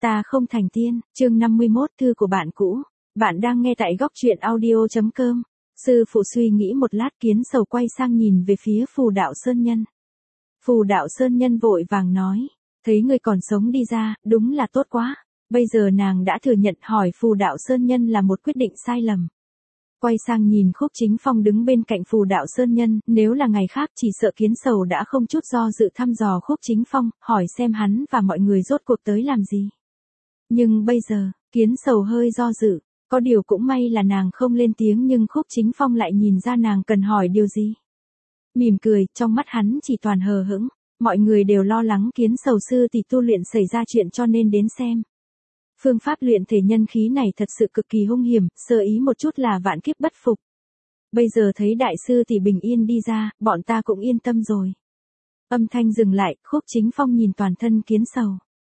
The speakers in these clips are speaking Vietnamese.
Ta không thành tiên, chương 51 thư của bạn cũ. Bạn đang nghe tại góc truyện audio.com. Sư phụ suy nghĩ một lát, Kiến Sầu quay sang nhìn về phía Phù Đạo Sơn Nhân. Phù Đạo Sơn Nhân vội vàng nói, thấy người còn sống đi ra, đúng là tốt quá. Bây giờ nàng đã thừa nhận hỏi Phù Đạo Sơn Nhân là một quyết định sai lầm. Quay sang nhìn Khúc Chính Phong đứng bên cạnh Phù Đạo Sơn Nhân, nếu là ngày khác chỉ sợ Kiến Sầu đã không chút do dự thăm dò Khúc Chính Phong, hỏi xem hắn và mọi người rốt cuộc tới làm gì. Nhưng bây giờ, Kiến Sầu hơi do dự, có điều cũng may là nàng không lên tiếng, nhưng Khúc Chính Phong lại nhìn ra nàng cần hỏi điều gì. Mỉm cười, trong mắt hắn chỉ toàn hờ hững, mọi người đều lo lắng Kiến Sầu sư tỷ tu luyện xảy ra chuyện cho nên đến xem. Phương pháp luyện thể nhân khí này thật sự cực kỳ hung hiểm, sơ ý một chút là vạn kiếp bất phục. Bây giờ thấy đại sư tỷ bình yên đi ra, bọn ta cũng yên tâm rồi. Âm thanh dừng lại, Khúc Chính Phong nhìn toàn thân Kiến Sầu.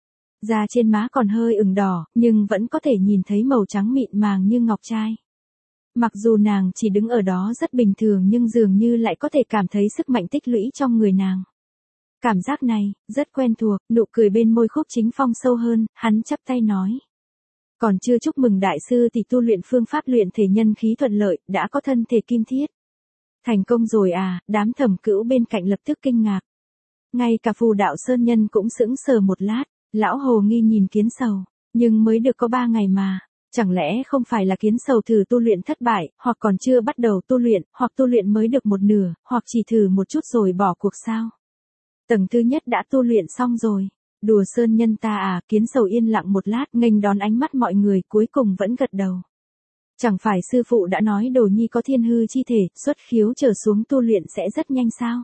Da trên má còn hơi ửng đỏ, nhưng vẫn có thể nhìn thấy màu trắng mịn màng như ngọc trai. Mặc dù nàng chỉ đứng ở đó rất bình thường, nhưng dường như lại có thể cảm thấy sức mạnh tích lũy trong người nàng. Cảm giác này, rất quen thuộc, nụ cười bên môi Khúc Chính Phong sâu hơn, hắn chắp tay nói. Còn chưa chúc mừng đại sư tỷ tu luyện phương pháp luyện thể nhân khí thuận lợi, đã có thân thể kim thiết. Thành công rồi à, đám Thẩm Cữu bên cạnh lập tức kinh ngạc. Ngay cả Phù Đạo Sơn Nhân cũng sững sờ một lát, lão hồ nghi nhìn Kiến Sầu, nhưng mới được có 3 ngày mà. Chẳng lẽ không phải là Kiến Sầu thử tu luyện thất bại, hoặc còn chưa bắt đầu tu luyện, hoặc tu luyện mới được một nửa, hoặc chỉ thử một chút rồi bỏ cuộc sao? Tầng thứ nhất đã tu luyện xong rồi. Đùa Sơn Nhân ta à, Kiến Sầu yên lặng một lát nghênh đón ánh mắt mọi người, cuối cùng vẫn gật đầu. Chẳng phải sư phụ đã nói đồ nhi có thiên hư chi thể, xuất khiếu trở xuống tu luyện sẽ rất nhanh sao?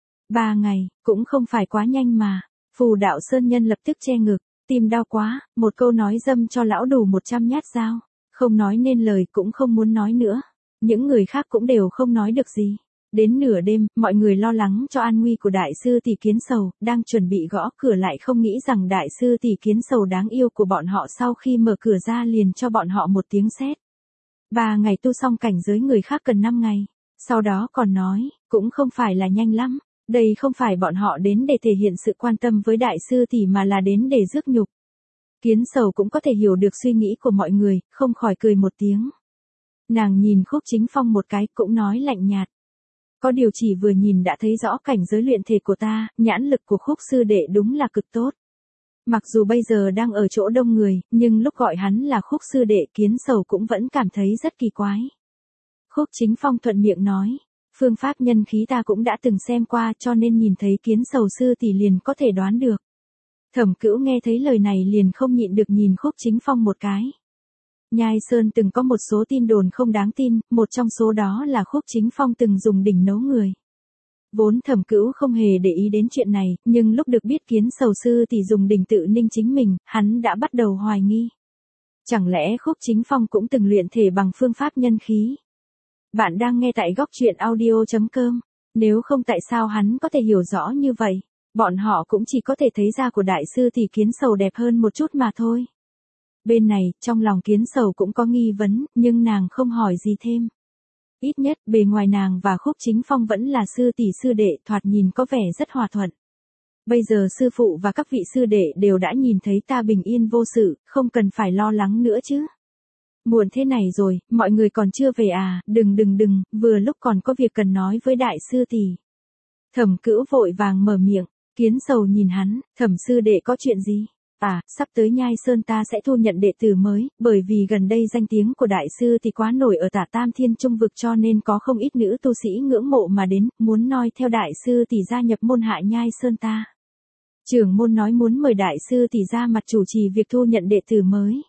3 ngày, cũng không phải quá nhanh mà. Phù Đạo Sơn Nhân lập tức che ngực, tim đau quá, một câu nói dâm cho lão đủ 100 nhát dao. Không nói nên lời, cũng không muốn nói nữa. Những người khác cũng đều không nói được gì. Đến nửa đêm, mọi người lo lắng cho an nguy của đại sư tỷ Kiến Sầu, đang chuẩn bị gõ cửa lại không nghĩ rằng đại sư tỷ Kiến Sầu đáng yêu của bọn họ sau khi mở cửa ra liền cho bọn họ một tiếng sét. 3 ngày tu xong cảnh giới người khác cần 5 ngày. Sau đó còn nói, cũng không phải là nhanh lắm. Đây không phải bọn họ đến để thể hiện sự quan tâm với đại sư tỷ mà là đến để rước nhục. Kiến Sầu cũng có thể hiểu được suy nghĩ của mọi người, không khỏi cười một tiếng. Nàng nhìn Khúc Chính Phong một cái, cũng nói lạnh nhạt. Có điều chỉ vừa nhìn đã thấy rõ cảnh giới luyện thể của ta, nhãn lực của Khúc sư đệ đúng là cực tốt. Mặc dù bây giờ đang ở chỗ đông người, nhưng lúc gọi hắn là Khúc sư đệ, Kiến Sầu cũng vẫn cảm thấy rất kỳ quái. Khúc Chính Phong thuận miệng nói, phương pháp nhân khí ta cũng đã từng xem qua, cho nên nhìn thấy Kiến Sầu sư tỷ liền có thể đoán được. Thẩm Cữu nghe thấy lời này liền không nhịn được nhìn Khúc Chính Phong một cái. Nhai Sơn từng có một số tin đồn không đáng tin, một trong số đó là Khúc Chính Phong từng dùng đỉnh nấu người. Vốn Thẩm Cữu không hề để ý đến chuyện này, nhưng lúc được biết Kiến Sầu sư tỷ dùng đỉnh tự ninh chính mình, hắn đã bắt đầu hoài nghi. Chẳng lẽ Khúc Chính Phong cũng từng luyện thể bằng phương pháp nhân khí? Bạn đang nghe tại góc truyện audio.com. Nếu không tại sao hắn có thể hiểu rõ như vậy? Bọn họ cũng chỉ có thể thấy da của đại sư tỷ Kiến Sầu đẹp hơn một chút mà thôi. Bên này, trong lòng Kiến Sầu cũng có nghi vấn, nhưng nàng không hỏi gì thêm. Ít nhất, bề ngoài nàng và Khúc Chính Phong vẫn là sư tỷ sư đệ, thoạt nhìn có vẻ rất hòa thuận. Bây giờ sư phụ và các vị sư đệ đều đã nhìn thấy ta bình yên vô sự, không cần phải lo lắng nữa chứ. Muộn thế này rồi, mọi người còn chưa về à, đừng, vừa lúc còn có việc cần nói với đại sư tỷ. Thẩm Cữu vội vàng mở miệng, Kiến Sầu nhìn hắn, Thẩm sư đệ có chuyện gì? À, sắp tới Nhai Sơn ta sẽ thu nhận đệ tử mới, bởi vì gần đây danh tiếng của đại sư thì quá nổi ở Tả Tam Thiên Trung vực cho nên có không ít nữ tu sĩ ngưỡng mộ mà đến, muốn noi theo đại sư thì gia nhập môn hạ Nhai Sơn ta. Trưởng môn nói muốn mời đại sư thì ra mặt chủ trì việc thu nhận đệ tử mới.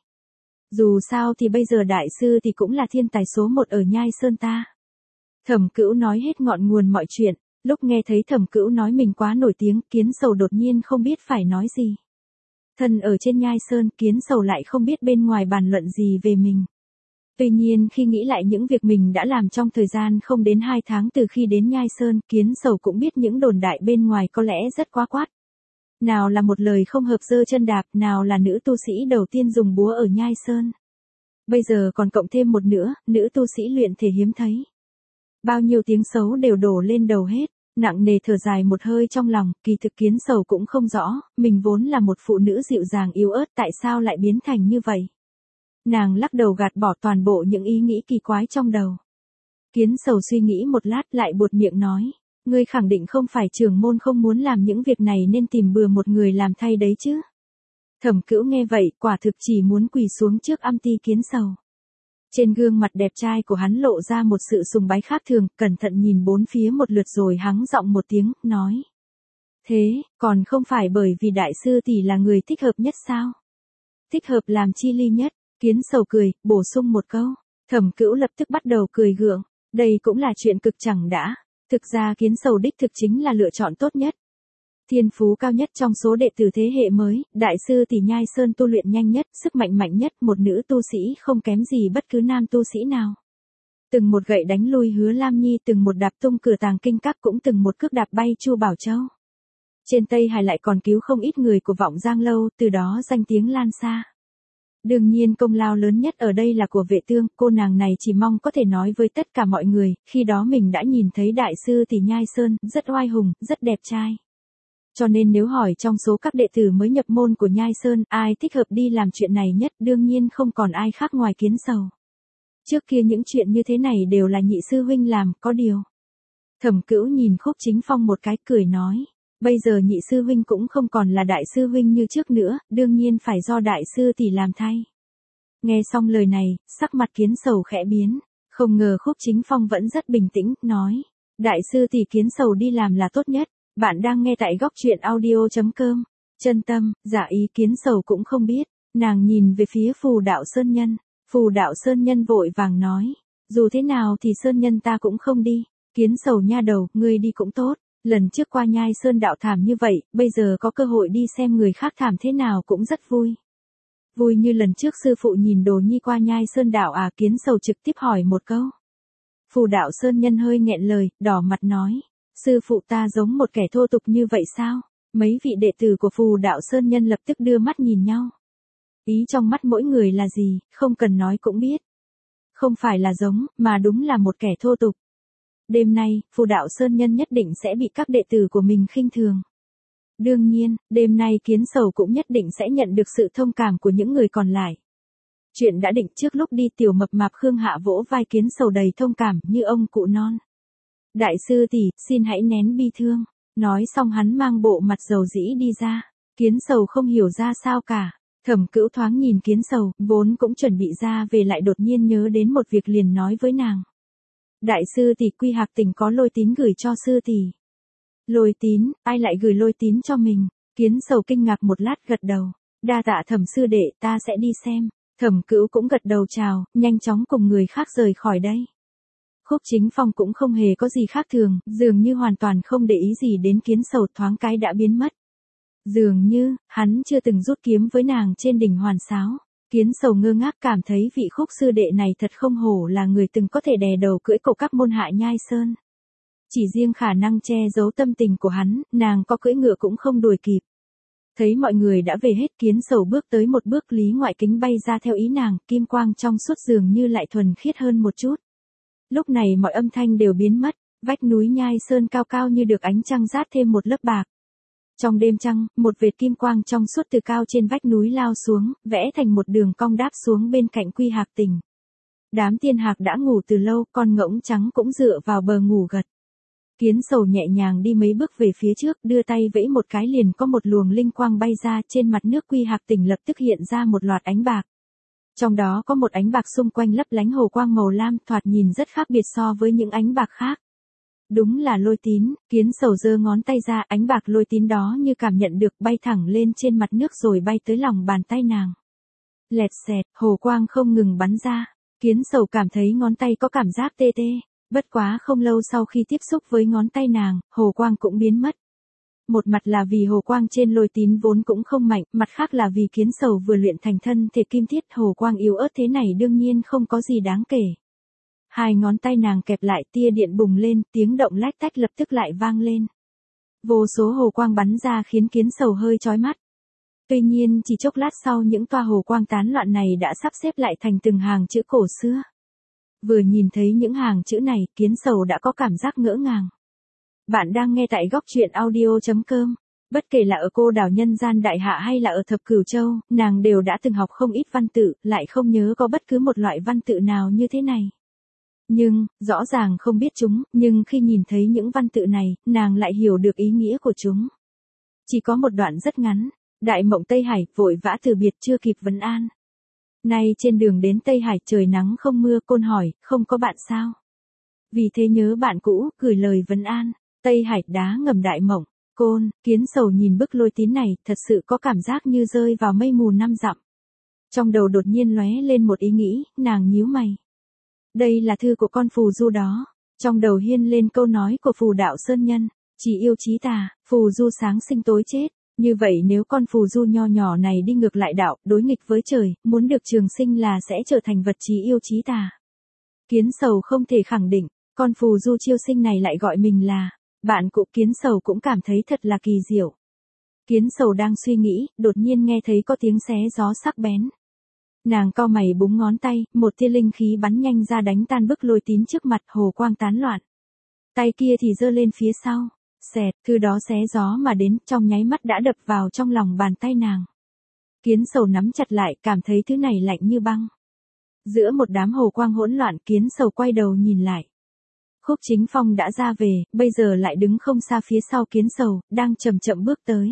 Dù sao thì bây giờ đại sư thì cũng là thiên tài số 1 ở Nhai Sơn ta. Thẩm Cữu nói hết ngọn nguồn mọi chuyện, lúc nghe thấy Thẩm Cữu nói mình quá nổi tiếng, Kiến Sầu đột nhiên không biết phải nói gì. Thân ở trên Nhai Sơn, Kiến Sầu lại không biết bên ngoài bàn luận gì về mình. Tuy nhiên khi nghĩ lại những việc mình đã làm trong thời gian không đến 2 tháng từ khi đến Nhai Sơn, Kiến Sầu cũng biết những đồn đại bên ngoài có lẽ rất quá quát. Nào là một lời không hợp giơ chân đạp, nào là nữ tu sĩ đầu tiên dùng búa ở Nhai Sơn. Bây giờ còn cộng thêm một nữa, nữ tu sĩ luyện thể hiếm thấy. Bao nhiêu tiếng xấu đều đổ lên đầu hết. nặng nề thở dài một hơi trong lòng, kỳ thực Kiến Sầu cũng không rõ, mình vốn là một phụ nữ dịu dàng yếu ớt tại sao lại biến thành như vậy. Nàng lắc đầu gạt bỏ toàn bộ những ý nghĩ kỳ quái trong đầu. Kiến Sầu suy nghĩ một lát lại buột miệng nói, ngươi khẳng định không phải trưởng môn không muốn làm những việc này nên tìm bừa một người làm thay đấy chứ. Thẩm Cữu nghe vậy, quả thực chỉ muốn quỳ xuống trước âm ti Kiến Sầu. Trên gương mặt đẹp trai của hắn lộ ra một sự sùng bái khác thường, cẩn thận nhìn bốn phía một lượt rồi hắng giọng một tiếng, nói. Thế, còn không phải bởi vì đại sư tỷ là người thích hợp nhất sao? Thích hợp làm chi ly nhất, Kiến Sầu cười, bổ sung một câu. Thẩm Cữu lập tức bắt đầu cười gượng, đây cũng là chuyện cực chẳng đã. Thực ra Kiến Sầu đích thực chính là lựa chọn tốt nhất. Thiên phú cao nhất trong số đệ tử thế hệ mới, đại sư tỷ Nhai Sơn tu luyện nhanh nhất, sức mạnh mạnh nhất, một nữ tu sĩ không kém gì bất cứ nam tu sĩ nào. Từng một gậy đánh lui Hứa Lam Nhi, từng một đạp tung cửa tàng kinh các, cũng từng một cước đạp bay Chu Bảo Châu. Trên Tây Hải lại còn cứu không ít người của Vọng Giang Lâu, từ đó danh tiếng lan xa. Đương nhiên công lao lớn nhất ở đây là của Vệ Tương, cô nàng này chỉ mong có thể nói với tất cả mọi người, khi đó mình đã nhìn thấy đại sư tỷ Nhai Sơn, rất oai hùng, rất đẹp trai. Cho nên nếu hỏi trong số các đệ tử mới nhập môn của Nhai Sơn, ai thích hợp đi làm chuyện này nhất, đương nhiên không còn ai khác ngoài Kiến Sầu. Trước kia những chuyện như thế này đều là nhị sư huynh làm, có điều. Thẩm Cữu nhìn Khúc Chính Phong một cái cười nói, bây giờ nhị sư huynh cũng không còn là đại sư huynh như trước nữa, đương nhiên phải do đại sư tỷ làm thay. Nghe xong lời này, sắc mặt Kiến Sầu khẽ biến, không ngờ Khúc Chính Phong vẫn rất bình tĩnh, nói, đại sư tỷ Kiến Sầu đi làm là tốt nhất. Bạn đang nghe tại góc truyện audio.com. Chân tâm, dạ ý Kiến Sầu cũng không biết. Nàng nhìn về phía Phù Đạo Sơn Nhân. Phù Đạo Sơn Nhân vội vàng nói. Dù thế nào thì Sơn Nhân ta cũng không đi. Kiến Sầu nha đầu, ngươi đi cũng tốt. Lần trước qua Nhai Sơn đạo thảm như vậy, bây giờ có cơ hội đi xem người khác thảm thế nào cũng rất vui. Vui như lần trước sư phụ nhìn Đồ Nhi qua Nhai Sơn đạo à? Kiến Sầu trực tiếp hỏi một câu. Phù Đạo Sơn Nhân hơi nghẹn lời, đỏ mặt nói. Sư phụ ta giống một kẻ thô tục như vậy sao? Mấy vị đệ tử của Phù Đạo Sơn Nhân lập tức đưa mắt nhìn nhau. Ý trong mắt mỗi người là gì, không cần nói cũng biết. Không phải là giống, mà đúng là một kẻ thô tục. Đêm nay, Phù Đạo Sơn Nhân nhất định sẽ bị các đệ tử của mình khinh thường. Đương nhiên, đêm nay Kiến Sầu cũng nhất định sẽ nhận được sự thông cảm của những người còn lại. Chuyện đã định trước lúc đi, tiểu mập mạp Khương Hạ vỗ vai Kiến Sầu đầy thông cảm như ông cụ non. Đại sư tỷ, xin hãy nén bi thương. Nói xong hắn mang bộ mặt dầu dĩ đi ra. Kiến Sầu không hiểu ra sao cả. Thẩm Cữu thoáng nhìn Kiến Sầu, vốn cũng chuẩn bị ra về lại đột nhiên nhớ đến một việc liền nói với nàng. Đại sư tỷ, Quy Hạc Tỉnh có lôi tín gửi cho sư tỷ. Lôi tín, ai lại gửi lôi tín cho mình? Kiến Sầu kinh ngạc một lát gật đầu. Đa tạ Thẩm sư đệ, ta sẽ đi xem. Thẩm Cữu cũng gật đầu chào, nhanh chóng cùng người khác rời khỏi đây. Khúc Chính Phong cũng không hề có gì khác thường, dường như hoàn toàn không để ý gì đến Kiến Sầu, thoáng cái đã biến mất. Dường như, hắn chưa từng rút kiếm với nàng trên đỉnh Hoàn Sáo. Kiến Sầu ngơ ngác cảm thấy vị Khúc sư đệ này thật không hổ là người từng có thể đè đầu cưỡi cổ các môn hạ Nhai Sơn. Chỉ riêng khả năng che giấu tâm tình của hắn, nàng có cưỡi ngựa cũng không đuổi kịp. Thấy mọi người đã về hết, Kiến Sầu bước tới một bước, Lý Ngoại Kính bay ra theo ý nàng, kim quang trong suốt dường như lại thuần khiết hơn một chút. Lúc này mọi âm thanh đều biến mất, vách núi Nhai Sơn cao cao như được ánh trăng rát thêm một lớp bạc. Trong đêm trăng, một vệt kim quang trong suốt từ cao trên vách núi lao xuống, vẽ thành một đường cong đáp xuống bên cạnh Quy Hạc Tỉnh. Đám tiên hạc đã ngủ từ lâu, con ngỗng trắng cũng dựa vào bờ ngủ gật. Kiến Sầu nhẹ nhàng đi mấy bước về phía trước, đưa tay vẫy một cái liền có một luồng linh quang bay ra, trên mặt nước Quy Hạc Tỉnh lập tức hiện ra một loạt ánh bạc. Trong đó có một ánh bạc xung quanh lấp lánh hồ quang màu lam, thoạt nhìn rất khác biệt so với những ánh bạc khác. Đúng là lôi tín. Kiến Sầu giơ ngón tay ra, ánh bạc lôi tín đó như cảm nhận được, bay thẳng lên trên mặt nước rồi bay tới lòng bàn tay nàng. Lẹt xẹt, hồ quang không ngừng bắn ra. Kiến Sầu cảm thấy ngón tay có cảm giác tê tê. Bất quá không lâu sau khi tiếp xúc với ngón tay nàng, hồ quang cũng biến mất. Một mặt là vì hồ quang trên lôi tín vốn cũng không mạnh, mặt khác là vì Kiến Sầu vừa luyện thành thân thể kim thiết, hồ quang yếu ớt thế này đương nhiên không có gì đáng kể. Hai ngón tay nàng kẹp lại, tia điện bùng lên, tiếng động lách tách lập tức lại vang lên. Vô số hồ quang bắn ra khiến Kiến Sầu hơi chói mắt. Tuy nhiên chỉ chốc lát sau, những toa hồ quang tán loạn này đã sắp xếp lại thành từng hàng chữ cổ xưa. Vừa nhìn thấy những hàng chữ này, Kiến Sầu đã có cảm giác ngỡ ngàng. Bạn đang nghe tại góc truyện audio.com. Bất kể là ở cô đảo nhân gian đại hạ hay là ở thập cửu châu, nàng đều đã từng học không ít văn tự, lại không nhớ có bất cứ một loại văn tự nào như thế này. Nhưng, rõ ràng không biết chúng, nhưng khi nhìn thấy những văn tự này, nàng lại hiểu được ý nghĩa của chúng. Chỉ có một đoạn rất ngắn, Đại Mộng Tây Hải, vội vã từ biệt chưa kịp vấn an. Nay trên đường đến Tây Hải trời nắng không mưa, Côn hỏi, không có bạn sao? Vì thế nhớ bạn cũ, gửi lời vấn an. Tây Hải đá ngầm Đại Mộng, Côn, Kiến Sầu nhìn bức lôi tín này, thật sự có cảm giác như rơi vào mây mù năm dặm. Trong đầu đột nhiên lóe lên một ý nghĩ, nàng nhíu mày. Đây là thư của con phù du đó. Trong đầu hiên lên câu nói của phù đạo sơn nhân, chỉ yêu chí tà, phù du sáng sinh tối chết. Như vậy nếu con phù du nho nhỏ này đi ngược lại đạo, đối nghịch với trời, muốn được trường sinh là sẽ trở thành vật chí yêu chí tà. Kiến Sầu không thể khẳng định, con phù du chiêu sinh này lại gọi mình là bạn cũ. Kiến Sầu cũng cảm thấy thật là kỳ diệu. Kiến Sầu đang suy nghĩ, đột nhiên nghe thấy có tiếng xé gió sắc bén. Nàng cau mày búng ngón tay, một tia linh khí bắn nhanh ra đánh tan bức lôi tín trước mặt, hồ quang tán loạn. Tay kia thì giơ lên phía sau, xẹt, thư đó xé gió mà đến, trong nháy mắt đã đập vào trong lòng bàn tay nàng. Kiến Sầu nắm chặt lại, cảm thấy thứ này lạnh như băng. Giữa một đám hồ quang hỗn loạn, Kiến Sầu quay đầu nhìn lại. Khúc Chính Phong đã ra về, bây giờ lại đứng không xa phía sau Kiến Sầu, đang chậm chậm bước tới.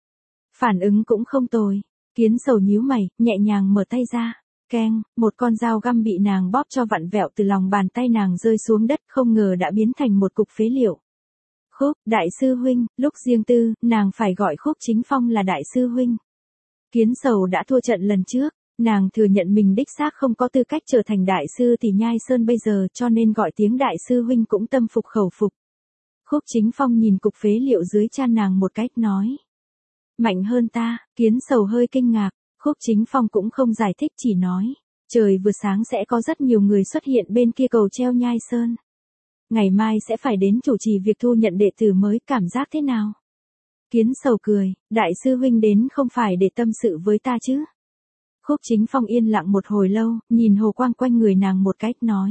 Phản ứng cũng không tồi. Kiến Sầu nhíu mày, nhẹ nhàng mở tay ra. Keng, một con dao găm bị nàng bóp cho vặn vẹo từ lòng bàn tay nàng rơi xuống đất, không ngờ đã biến thành một cục phế liệu. Khúc, đại sư huynh, lúc riêng tư, nàng phải gọi Khúc Chính Phong là đại sư huynh. Kiến Sầu đã thua trận lần trước, nàng thừa nhận mình đích xác không có tư cách trở thành đại sư tỷ Nhai Sơn bây giờ, cho nên gọi tiếng đại sư huynh cũng tâm phục khẩu phục. Khúc Chính Phong nhìn cục phế liệu dưới chân nàng một cách nói. Mạnh hơn ta. Kiến Sầu hơi kinh ngạc, Khúc Chính Phong cũng không giải thích, chỉ nói. Trời vừa sáng sẽ có rất nhiều người xuất hiện bên kia cầu treo Nhai Sơn. Ngày mai sẽ phải đến chủ trì việc thu nhận đệ tử mới, cảm giác thế nào? Kiến Sầu cười, đại sư huynh đến không phải để tâm sự với ta chứ? Khúc Chính Phong yên lặng một hồi lâu, nhìn hồ quang quanh người nàng một cách nói.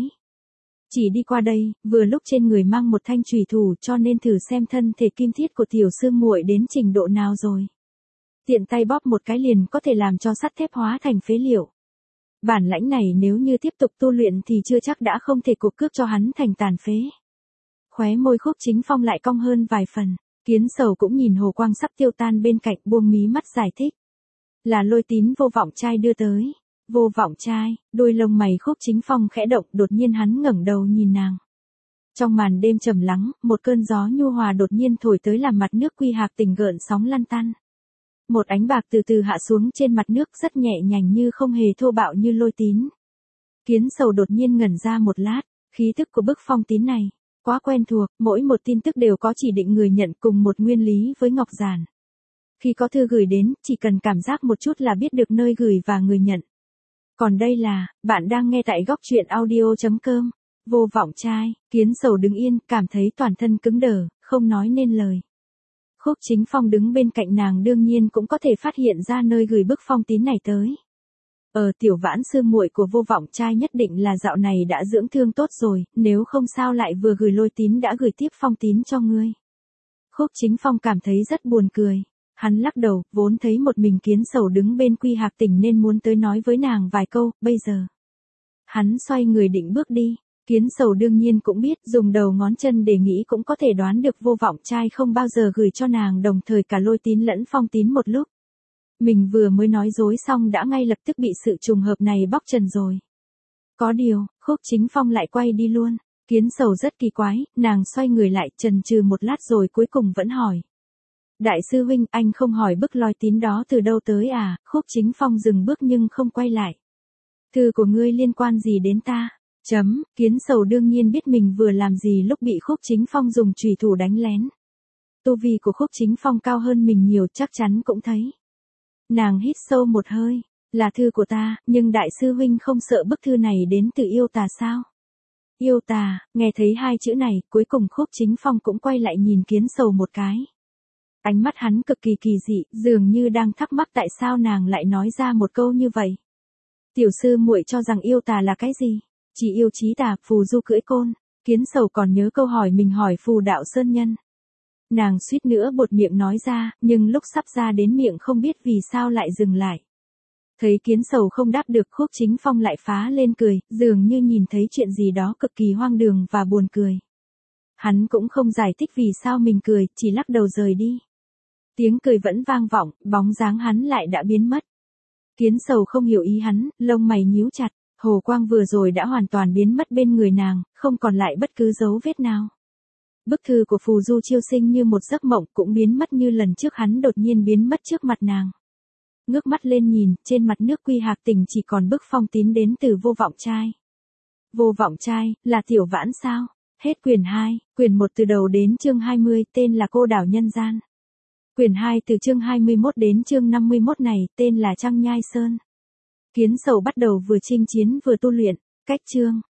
Chỉ đi qua đây, vừa lúc trên người mang một thanh chùy thủ, cho nên thử xem thân thể kim thiết của tiểu sư muội đến trình độ nào rồi. Tiện tay bóp một cái liền có thể làm cho sắt thép hóa thành phế liệu. Bản lãnh này nếu như tiếp tục tu luyện thì chưa chắc đã không thể cuộc cướp cho hắn thành tàn phế. Khóe môi Khúc Chính Phong lại cong hơn vài phần. Kiến Sầu cũng nhìn hồ quang sắp tiêu tan bên cạnh, buông mí mắt giải thích. Là lôi tín Vô Vọng Trai đưa tới. Vô Vọng Trai, đôi lông mày Khúc Chính Phong khẽ động, đột nhiên hắn ngẩng đầu nhìn nàng. Trong màn đêm trầm lắng, một cơn gió nhu hòa đột nhiên thổi tới làm mặt nước Quy Hạc Tỉnh gợn sóng lăn tăn. Một ánh bạc từ từ hạ xuống trên mặt nước, rất nhẹ nhàng như không hề thô bạo như lôi tín. Kiến Sầu đột nhiên ngẩn ra một lát, khí tức của bức phong tín này quá quen thuộc, mỗi một tin tức đều có chỉ định người nhận, cùng một nguyên lý với ngọc giản. Khi có thư gửi đến, chỉ cần cảm giác một chút là biết được nơi gửi và người nhận. Còn đây là, bạn đang nghe tại góc truyện audio.com. Vô Vọng Trai. Kiến Sầu đứng yên, cảm thấy toàn thân cứng đờ, không nói nên lời. Khúc Chính Phong đứng bên cạnh nàng đương nhiên cũng có thể phát hiện ra nơi gửi bức phong tín này tới. Tiểu Vãn sư muội của Vô Vọng Trai nhất định là dạo này đã dưỡng thương tốt rồi, nếu không sao lại vừa gửi lôi tín đã gửi tiếp phong tín cho ngươi. Khúc Chính Phong cảm thấy rất buồn cười. Hắn lắc đầu, vốn thấy một mình Kiến Sầu đứng bên Quy Hạc Tỉnh nên muốn tới nói với nàng vài câu, bây giờ. Hắn xoay người định bước đi. Kiến Sầu đương nhiên cũng biết, dùng đầu ngón chân để nghĩ cũng có thể đoán được Vô Vọng Trai không bao giờ gửi cho nàng đồng thời cả lôi tín lẫn phong tín một lúc. Mình vừa mới nói dối xong đã ngay lập tức bị sự trùng hợp này bóc trần rồi. Có điều, Khúc Chính Phong lại quay đi luôn. Kiến Sầu rất kỳ quái, nàng xoay người lại, chần chừ một lát rồi cuối cùng vẫn hỏi. Đại sư huynh, anh không hỏi bức lôi tín đó từ đâu tới à? Khúc Chính Phong dừng bước nhưng không quay lại. Thư của ngươi liên quan gì đến ta? Kiến Sầu đương nhiên biết mình vừa làm gì lúc bị Khúc Chính Phong dùng chùy thủ đánh lén. Tu vi của Khúc Chính Phong cao hơn mình nhiều, chắc chắn cũng thấy. Nàng hít sâu một hơi, là thư của ta, nhưng đại sư huynh không sợ bức thư này đến từ yêu tà sao? Yêu tà, nghe thấy hai chữ này, cuối cùng Khúc Chính Phong cũng quay lại nhìn Kiến Sầu một cái. Ánh mắt hắn cực kỳ kỳ dị, dường như đang thắc mắc tại sao nàng lại nói ra một câu như vậy. Tiểu sư muội cho rằng yêu tà là cái gì? Chỉ yêu chí tà, phù du cưỡi côn. Kiến Sầu còn nhớ câu hỏi mình hỏi phù đạo sơn nhân. Nàng suýt nữa buột miệng nói ra, nhưng lúc sắp ra đến miệng không biết vì sao lại dừng lại. Thấy Kiến Sầu không đáp được, Khúc Chính Phong lại phá lên cười, dường như nhìn thấy chuyện gì đó cực kỳ hoang đường và buồn cười. Hắn cũng không giải thích vì sao mình cười, chỉ lắc đầu rời đi. Tiếng cười vẫn vang vọng, bóng dáng hắn lại đã biến mất. Kiến Sầu không hiểu ý hắn, lông mày nhíu chặt, hồ quang vừa rồi đã hoàn toàn biến mất bên người nàng, không còn lại bất cứ dấu vết nào. Bức thư của Phù Du Chiêu Sinh như một giấc mộng cũng biến mất như lần trước hắn đột nhiên biến mất trước mặt nàng. Ngước mắt lên nhìn, trên mặt nước Quy Hạc Tỉnh chỉ còn bức phong tín đến từ Vô Vọng Trai. Vô Vọng Trai, là Tiểu Vãn sao? Hết quyển 2, quyển 1 từ đầu đến chương 20 tên là Cô Đảo Nhân Gian. Quyển 2 từ chương 21 đến chương 51 này tên là Trăng Nhai Sơn. Kiến Sầu bắt đầu vừa chinh chiến vừa tu luyện, cách chương.